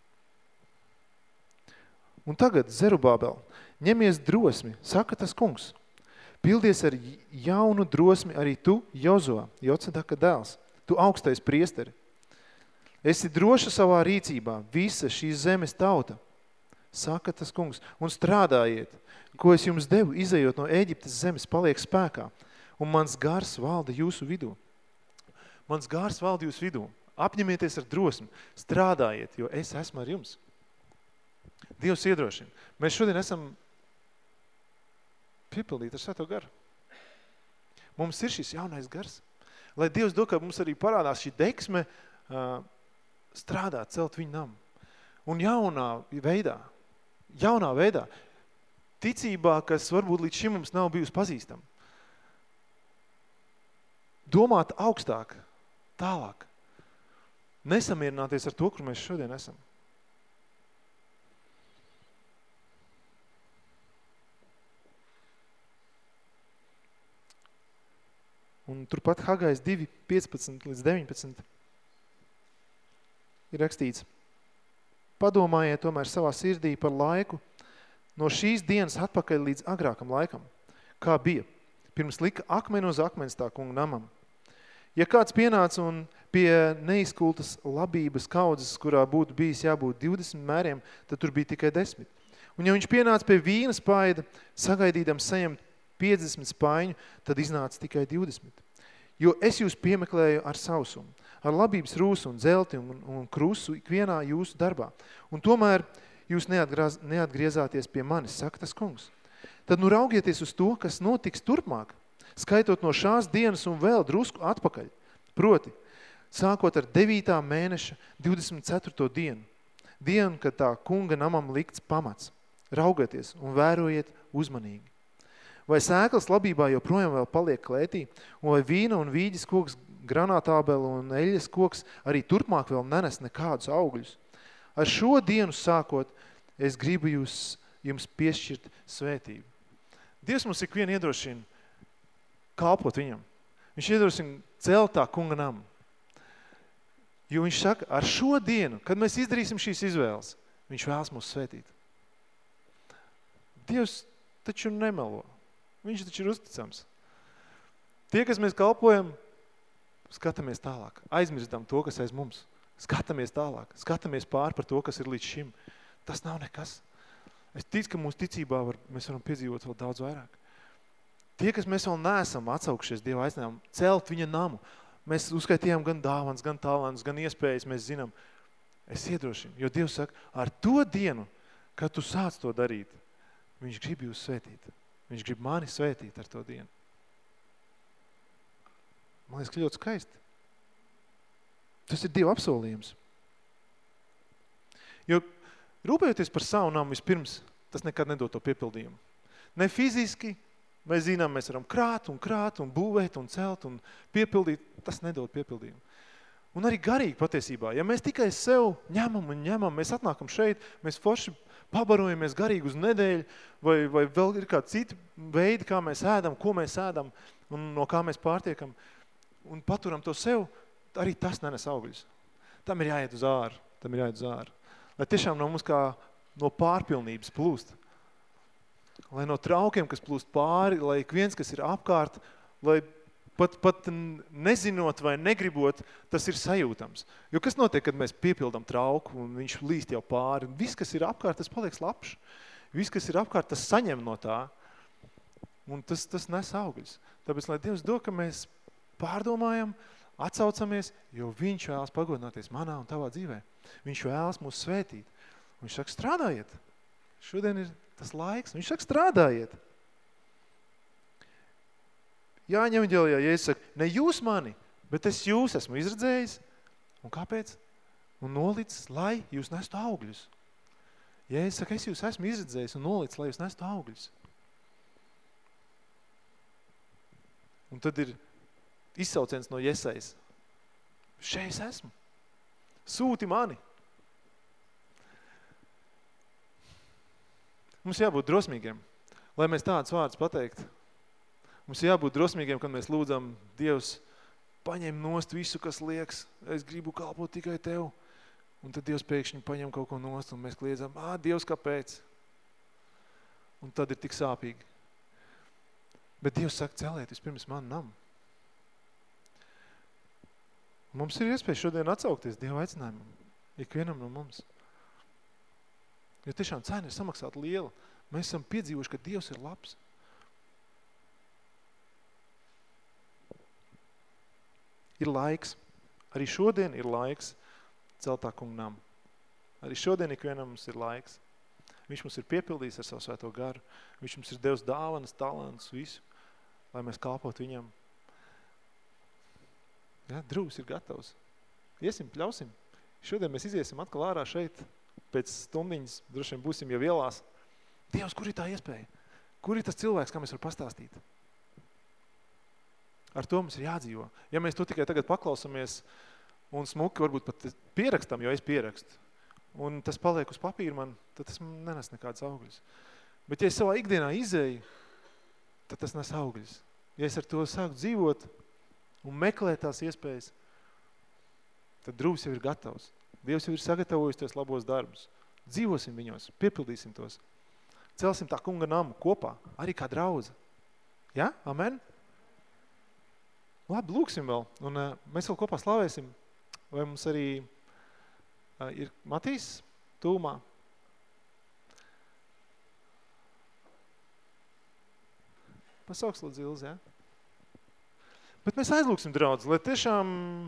Un tagad, Zerubābel, ņemies drosmi, saka tas kungs. Pildies ar jaunu drosmi arī tu, Jozuā, Jocedaka dēls, tu augstais priesteri. Esi droša savā rīcībā, visa šīs zemes tauta, saka tas kungs, un strādājiet, ko es jums devu, izejot no Ēģiptes zemes, paliek spēkā, un mans gars valda jūsu vidū. Mans gars valda jūsu vidū. Apņemieties ar drosmi, strādājiet, jo es esmu ar jums. Dievs iedrošina. Mēs šodien esam piepildīti ar Svēto garu. Mums ir šis jaunais gars. Lai Dievs dod, ka mums arī parādās šī deksme strādāt, celt viņu namu. Un jaunā veidā, ticībā, kas varbūt līdz šim mums nav bijusi pazīstama. Domāt augstāk, tālāk. Nesamierināties ar to, kur mēs šodien esam. Un turpat Hagais 2, 15 līdz 19 ir rakstīts. Padomājiet tomēr savā sirdī par laiku no šīs dienas atpakaļ līdz agrākam laikam, kā bija, pirms lika akmeni uz akmens tā kunga namam. Ja kāds pienāca un pie neizkultas labības kaudzes, kurā būtu bijis jābūt 20 mēriem, tad tur bija tikai 10. Un ja viņš pienāca pie vīna spaida, sagaidīdam saņemt 50 spaiņu, tad iznāca tikai 20. Jo es jūs piemeklēju ar sausumu, ar labības rūsu un zelti un krusu ikvienā jūsu darbā. Un tomēr jūs neatgriezāties pie manis, saka tas kungs. Tad nu raugieties uz to, kas notiks turpmāk, skaitot no šās dienas un vēl drusku atpakaļ. Proti, sākot ar 9. mēneša 24. dienu, kad tā kunga namam likts pamats. Raugieties un vērojiet uzmanīgi. Vai sēklas labībā joprojām vēl paliek klētī, un vai vīna un vīģis koks, granātābeli un eļas koks arī turpmāk vēl nenes nekādus augļus. Ar šo dienu sākot, es gribu jums piešķirt svētību. Dievs mums ikvien iedrošina kalpot viņam. Viņš iedrošina celt tā kunga namu. Jo viņš saka, ar šo dienu, kad mēs izdarīsim šīs izvēles, viņš vēlas mūs svētīt. Dievs taču nemelo. Viņš taču ir uzticams. Tie, kas mēs kalpojam, skatāmies tālāk. Aizmirstam to, kas aiz mums. Skatāmies tālāk. Skatāmies pār par to, kas ir līdz šim. Tas nav nekas. Es ticu, ka mūsu ticībā mēs varam piedzīvot vēl daudz vairāk. Tie, kas mēs vēl neesam atsaukšies Dieva aicinājumu, celt viņa namu. Mēs uzskaitījām gan dāvans, gan talantus, gan iespējas, mēs zinām. Es iedrošinu, jo Dievs saka, ar to dienu, kad tu sāc to darīt, viņš grib jūs svētīt. Viņš grib mani svētīt ar to dienu. Man liekas, ka ļoti skaisti. Tas ir Dieva apsolījums. Jo rūpējoties par savu namu vispirms, tas nekad nedod to piepildījumu. Ne fiziski, mēs zinām, mēs varam krāt un būvēt un celt un piepildīt, tas nedod piepildījumu. Un arī garīgi patiesībā. Ja mēs tikai sev ņemam, mēs atnākam šeit, mēs forši pabarojamies garīgi uz nedēļu, vai vēl ir kādi citi veidi, kā mēs ēdam, ko mēs ēdam un no kā mēs pārtiekam, un paturam to sev, arī tas nenes augļus. Tam ir jāiet uz āru. Lai tiešām no mums kā no pārpilnības plūst. Lai no traukiem, kas plūst pāri, lai ik viens, kas ir apkārt, lai pat nezinot vai negribot, tas ir sajūtams. Jo kas notiek, kad mēs piepildam trauku un viņš līst jau pāri? Viss, kas ir apkārt, tas paliek slapšs. Viss, kas ir apkārt, tas saņem no tā. Un tas nes augļus. Tāpēc, lai Dievs dod, ka mēs pārdomājam, atsaucamies, jo viņš vēlas pagodināties manā un tavā dzīvē. Viņš vēlas mūs svētīt. Viņš saka, strādājiet. Šodien ir tas laiks. Viņš saka, strādājiet. Jāņa evaņģēlijā, Jēzus saka, ne jūs mani, bet es jūs esmu izredzējis. Un kāpēc? Un nolicis, lai jūs nestu augļus. Jēzus saka, es jūs esmu izredzējis un nolicis, lai jūs nestu augļus. Un tad ir izsauciens no Jesajas. Šeit es esmu. Sūti mani. Mums jābūt drosmīgiem, lai mēs tādus vārdus pateikt. Mums jābūt drosmīgiem, kad mēs lūdzam, Dievs, paņem nost visu, kas liekas. Es gribu kalpot tikai tev. Un tad Dievs pēkšņi paņem kaut ko nost un mēs kliedzam, Dievs, kāpēc? Un tad ir tik sāpīgi. Bet Dievs saka, celiet vispirms manu namu. Mums ir iespēja šodien atsaukties Dieva aicinājumam, ikvienam no mums. Jo tiešām cena ir samaksāta liela. Mēs esam piedzīvojuši, ka Dievs ir labs. Ir laiks. Arī šodien ir laiks celtā kunga namu. Arī šodien ikvienam mums ir laiks. Viņš mums ir piepildījis ar savu svēto garu. Viņš mums ir devis dāvanas, talants, visu, lai mēs kalpot viņam. Ja, drūs ir gatavs. Iesim, pļausim. Šodien mēs iziesim atkal ārā šeit. Pēc stundiņas droši vien būsim jau ielās. Dievs, kur ir tā iespēja? Kur ir tas cilvēks, kā mēs varam pastāstīt? Ar to mums ir jādzīvo. Ja mēs to tikai tagad paklausamies un smuki varbūt pat pierakstam, jo es pierakstu, un tas paliek uz papīra man, tad tas nenes nekādas augļus. Bet ja es savā ikdienā izēju, tad tas nes augļus. Ja es ar to sāku dzīvot un meklēt tās iespējas, tad drūs jau ir gatavs. Dievs jau ir sagatavojis tos labos darbus. Dzīvosim viņos, piepildīsim tos. Celsim tā kunga namu kopā, arī kā draudze. Ja? Amen? Labi, lūksim vēl. Un mēs vēl kopā slavēsim. Vai mums arī ir Matīs tūmā? Pasauks lūdzu Ilzi, ja? Bet mēs aizlūksim draudzi, lai tiešām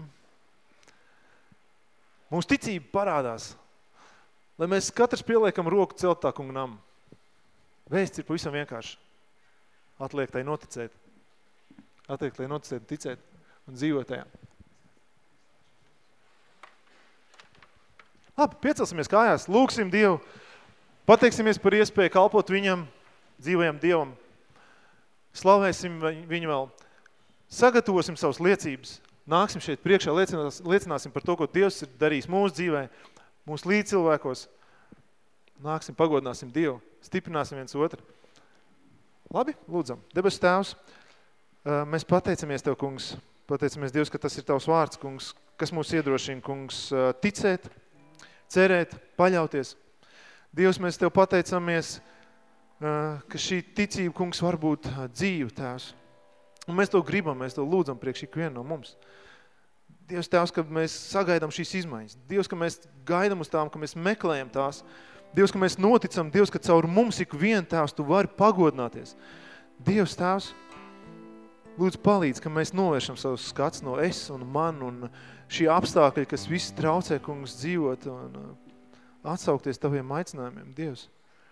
mūsu ticība parādās. Lai mēs katrs pieliekam roku celt tā kunga namu. Vēsts ir pavisam vienkārši. Atliek tai noticēt. Atliek tai noticēt, ticēt un dzīvot tajā. Labi, piecelsimies kājās, lūksim Dievu, pateiksimies par iespēju kalpot viņam, dzīvajam Dievam. Slavēsim viņu vēl. Sagatavosim savas liecības. Nāksim šeit priekšā, liecināsim par to, ko Dievs ir darījis mūsu dzīvē, mūsu līdzcilvēkos. Nāksim, pagodināsim Dievu, stiprināsim viens otru. Labi, lūdzam. Debes Tēvs, mēs pateicamies Tev, kungs. Pateicamies Dievs, ka tas ir Tavs vārds, kungs, kas mūs iedrošina, kungs, ticēt, cerēt, paļauties. Dievs, mēs Tev pateicamies, ka šī ticība, kungs, var būt dzīve, Tēvs. Un mēs to gribam, mēs to lūdzam priekš ikvienu no mums. Dievs, Tēvs, ka mēs sagaidām šīs izmaiņas. Dievs, ka mēs gaidām uz tām, ka mēs meklējam tās. Dievs, ka mēs noticam, Dievs, ka caur mums ikvienu, Tēvs, Tu vari pagodināties. Dievs, Tēvs, lūdzu palīdz, ka mēs novēršam savus skats no es un man un šī apstākļi, kas visi traucē, kungs, dzīvot un atsaukties Taviem aicinājumiem. Dievs,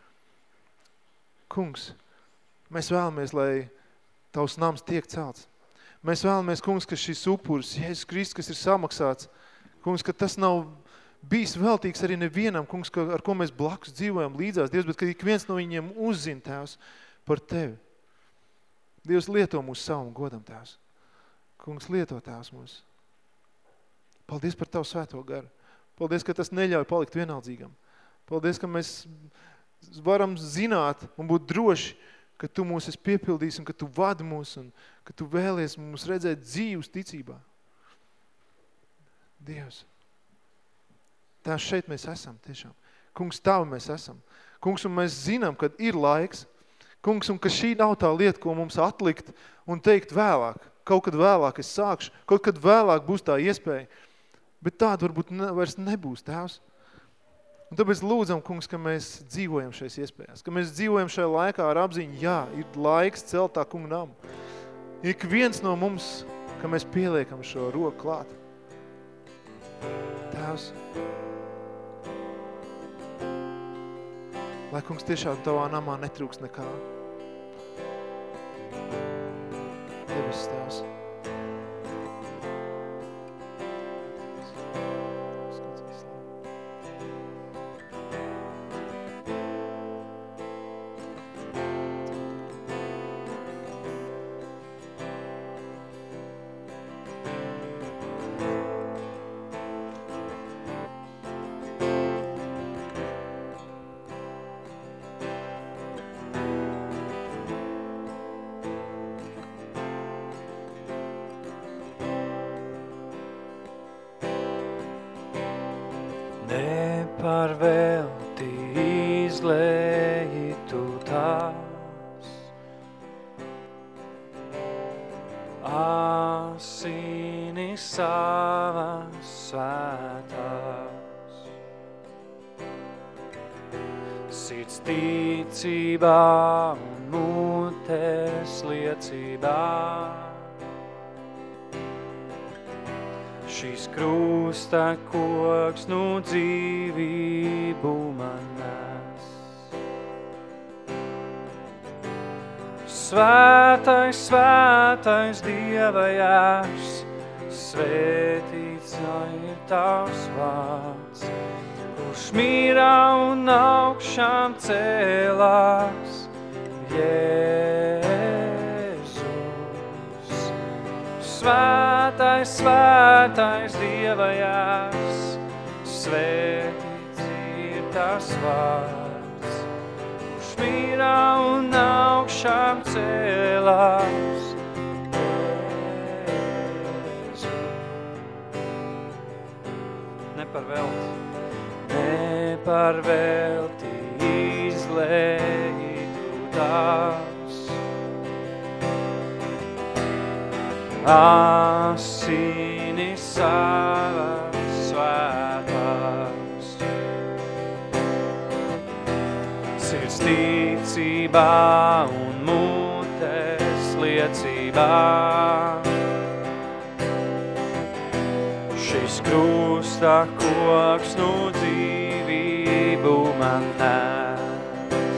kungs, mēs vēlamies, lai Tavs nams tiek celts. Mēs vēlamies, kungs, ka šis upuris, Jēzus Kristus, kas ir samaksāts, kungs, ka tas nav bijis veltīgs arī nevienam, kungs, ar ko mēs blakus dzīvojam līdzās, Dievs, bet ka ik viens no viņiem uzzina, Tēvs, par Tevi. Dievs, lieto mūsu savam godam, Tēvs. Kungs, lieto, Tēvs, mūs. Paldies par Tavu svēto garu. Paldies, ka tas neļauj palikt vienaldzīgam. Paldies, ka mēs varam zināt un būt droši, ka Tu mūs esi piepildījis un ka Tu vadi mūs un ka Tu vēlies mūs redzēt dzīvus ticībā. Dievs, Tās šeit mēs esam tiešām. Kungs, Tavu mēs esam. Kungs, un mēs zinām, kad ir laiks. Kungs, un ka šī nav tā lieta, ko mums atlikt un teikt vēlāk. Kaut kad vēlāk es sākšu, kaut kad vēlāk būs tā iespēja. Bet tāda varbūt vairs nebūs, Tēvs. Un tāpēc lūdzam, kungs, ka mēs dzīvojam šais iespējās, ka mēs dzīvojam šajā laikā ar apziņu, jā, ir laiks celt tā kunga namu. Ik viens no mums, ka mēs pieliekam šo roku klāt. Tēvs, Lai, kungs, tiešām tavā namā netrūks nekā. Debes Tēvs.
Neparvelti izlēji tu tās, asinis savas svētās. Sirds ticībā un mutes liecībā, šis krusta koks nu dzīvību man nes. Svētais, svētais Dieva jērs, svētīts ir tavs vārds, kurš mīra un augšām cēlās, Jēzus. Svētais, svētais Dieva jērs, svētīts ir tas vārds, kurš mīra un augšām cēlās, Jēzus. Neparvelti izlēji tu tās, asinis savas svētās. Sirds ticībā un mutes liecībā, šis krusta koks nu dzīvību man nes.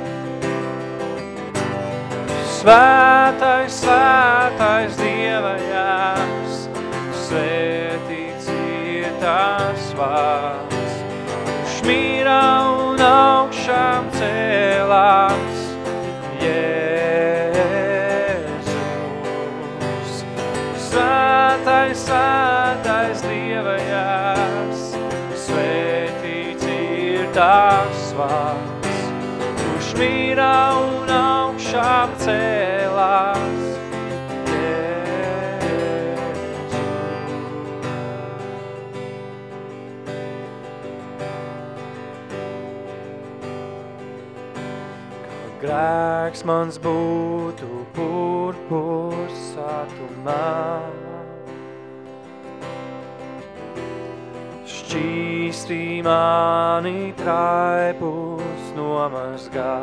Svētais, svētais Dieva jērs, svētīts ir tas vārds, kurš mīra un augšām cēlās, Jēzus. Svētais, svētais Dieva jērs, svētīts ir tas vārds, kurš mīra un augšām cēlās, Jēzus. Kā grēks mans būtu purpurs satumā, šķīstī mani traipus nomazgā.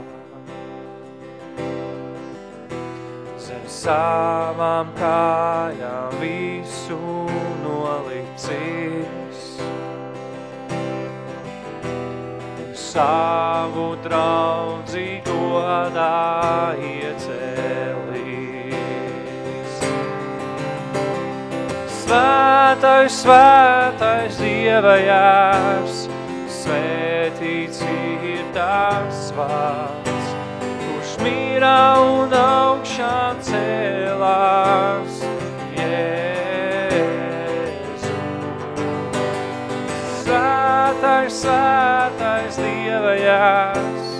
Zem savām kājām visu nolicis, savu draudzi godā iecēlis. Svētais, svētais Dieva jērs, svētīts ir tas vārds, kurš mīra un augšām cēlās, Jēzus. Svētais, svētais Dieva jērs,